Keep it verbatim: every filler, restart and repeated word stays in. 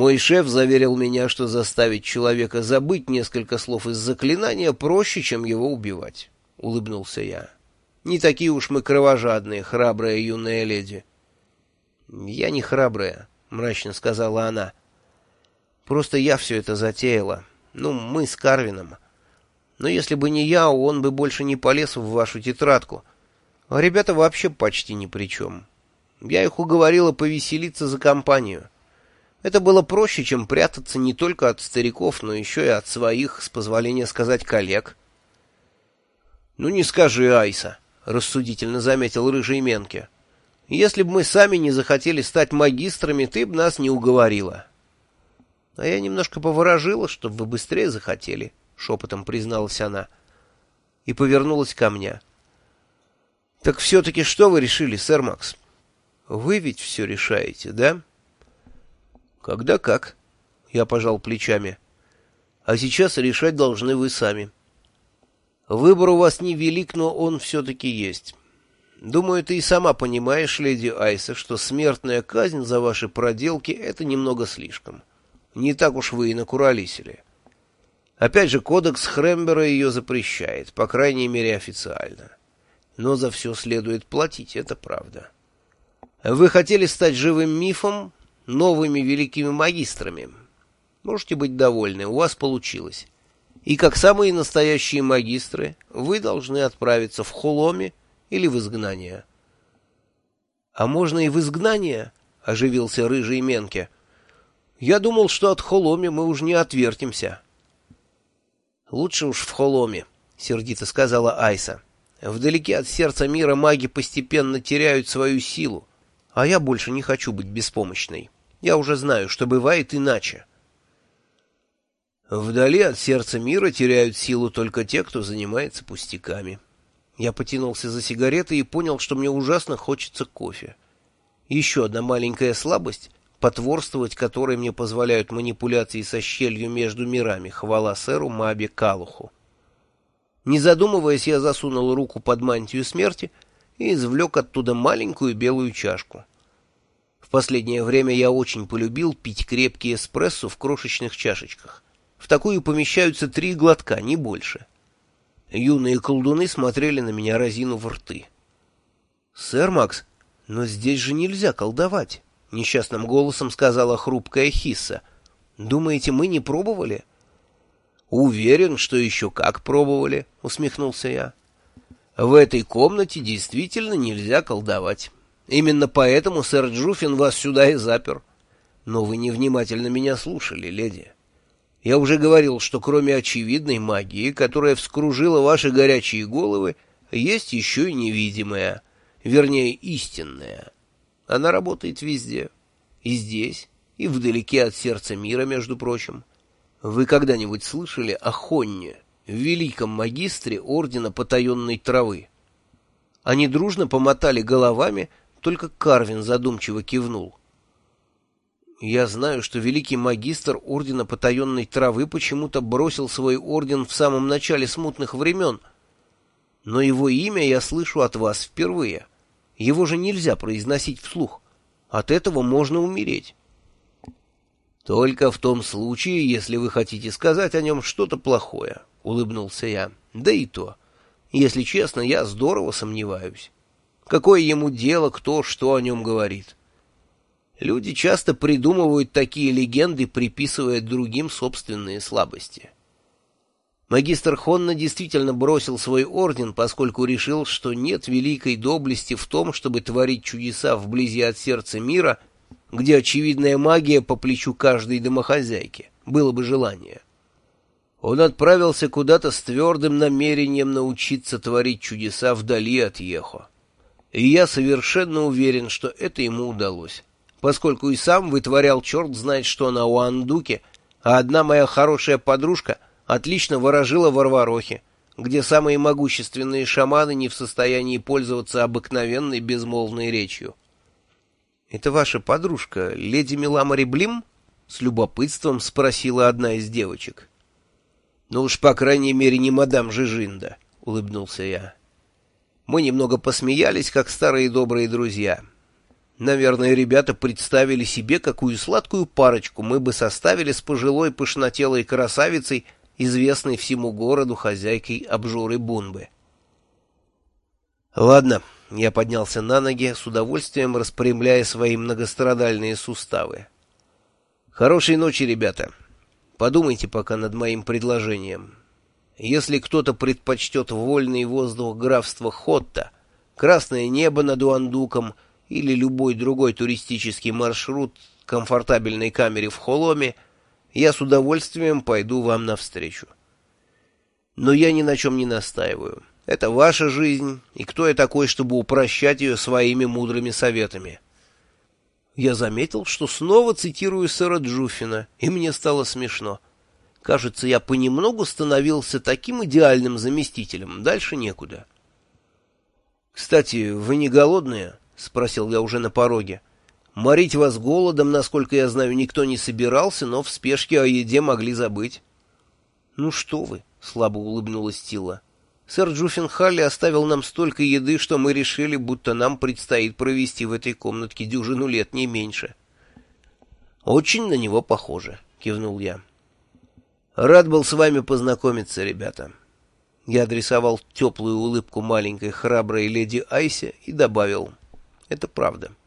Мой шеф заверил меня, что заставить человека забыть несколько слов из заклинания проще, чем его убивать. Улыбнулся я. Не такие уж мы кровожадные, храбрая юная леди. Я не храбрая, мрачно сказала она. Просто я все это затеяла. Ну, мы с Карвином. Но если бы не я, он бы больше не полез в вашу тетрадку. А ребята вообще почти ни при чем. Я их уговорила повеселиться за компанию. Это было проще, чем прятаться не только от стариков, но еще и от своих, с позволения сказать, коллег. — Ну не скажи, Айса, — рассудительно заметил рыжий Менке. — Если бы мы сами не захотели стать магистрами, ты бы нас не уговорила. — А я немножко поворожила, чтобы вы быстрее захотели, — шепотом призналась она. И повернулась ко мне. — Так все-таки что вы решили, сэр Макс? Вы ведь все решаете, да? — Когда как? — я пожал плечами. — А сейчас решать должны вы сами. Выбор у вас невелик, но он все-таки есть. Думаю, ты и сама понимаешь, леди Айса, что смертная казнь за ваши проделки — это немного слишком. Не так уж вы и накуролесили. Опять же, кодекс Хрембера ее запрещает, по крайней мере официально. Но за все следует платить, это правда. Вы хотели стать живым мифом, новыми великими магистрами. Можете быть довольны, у вас получилось. И как самые настоящие магистры, вы должны отправиться в Холоме или в изгнание. — А можно и в изгнание? — оживился рыжий Менке. — Я думал, что от Холоме мы уж не отвертимся. — Лучше уж в Холоме, — сердито сказала Айса. — Вдалеке от сердца мира маги постепенно теряют свою силу, а я больше не хочу быть беспомощной. Я уже знаю, что бывает иначе. Вдали от сердца мира теряют силу только те, кто занимается пустяками. Я потянулся за сигаретой и понял, что мне ужасно хочется кофе. Еще одна маленькая слабость, потворствовать которой мне позволяют манипуляции со щелью между мирами, хвала сэру Маби Калуху. Не задумываясь, я засунул руку под мантию смерти и извлек оттуда маленькую белую чашку. В последнее время я очень полюбил пить крепкий эспрессо в крошечных чашечках. В такую помещаются три глотка, не больше. Юные колдуны смотрели на меня, разинув рты. — Сэр Макс, но здесь же нельзя колдовать, — несчастным голосом сказала хрупкая Хисса. — Думаете, мы не пробовали? — Уверен, что еще как пробовали, — усмехнулся я. — В этой комнате действительно нельзя колдовать. Именно поэтому сэр Джуффин вас сюда и запер. Но вы невнимательно меня слушали, леди. Я уже говорил, что кроме очевидной магии, которая вскружила ваши горячие головы, есть еще и невидимая, вернее, истинная. Она работает везде. И здесь, и вдалеке от сердца мира, между прочим. Вы когда-нибудь слышали о Хонне, великом магистре Ордена Потаенной Травы? Они дружно помотали головами, только Карвин задумчиво кивнул. Я знаю, что великий магистр Ордена Потаенной Травы почему-то бросил свой орден в самом начале смутных времен. Но его имя я слышу от вас впервые. Его же нельзя произносить вслух. От этого можно умереть. Только в том случае, если вы хотите сказать о нем что-то плохое, — улыбнулся я. Да и то. Если честно, я здорово сомневаюсь. Какое ему дело, кто что о нем говорит? Люди часто придумывают такие легенды, приписывая другим собственные слабости. Магистр Хонна действительно бросил свой орден, поскольку решил, что нет великой доблести в том, чтобы творить чудеса вблизи от сердца мира, где очевидная магия по плечу каждой домохозяйки, было бы желание. Он отправился куда-то с твердым намерением научиться творить чудеса вдали от Йехо. И я совершенно уверен, что это ему удалось, поскольку и сам вытворял черт знает что на Уандуке, а одна моя хорошая подружка отлично ворожила в Арварохе, где самые могущественные шаманы не в состоянии пользоваться обыкновенной безмолвной речью. — Это ваша подружка, леди Миламари Блим? — с любопытством спросила одна из девочек. — Ну уж, по крайней мере, не мадам Жижинда, — улыбнулся я. Мы немного посмеялись, как старые добрые друзья. Наверное, ребята представили себе, какую сладкую парочку мы бы составили с пожилой пышнотелой красавицей, известной всему городу хозяйкой обжоры Бунбы. Ладно, я поднялся на ноги, с удовольствием распрямляя свои многострадальные суставы. Хорошей ночи, ребята. Подумайте пока над моим предложением. Если кто-то предпочтет вольный воздух графства Хотта, красное небо над Уандуком или любой другой туристический маршрут к комфортабельной камере в Холоме, я с удовольствием пойду вам навстречу. Но я ни на чем не настаиваю. Это ваша жизнь, и кто я такой, чтобы упрощать ее своими мудрыми советами? Я заметил, что снова цитирую сэра Джуффина, и мне стало смешно. Кажется, я понемногу становился таким идеальным заместителем, дальше некуда. «Кстати, вы не голодные?» — спросил я уже на пороге. «Морить вас голодом, насколько я знаю, никто не собирался, но в спешке о еде могли забыть». «Ну что вы!» — слабо улыбнулась Тила. «Сэр Джуффин Халли оставил нам столько еды, что мы решили, будто нам предстоит провести в этой комнатке дюжину лет, не меньше». «Очень на него похоже», — кивнул я. «Рад был с вами познакомиться, ребята». Я адресовал теплую улыбку маленькой храброй леди Айсе и добавил: «Это правда».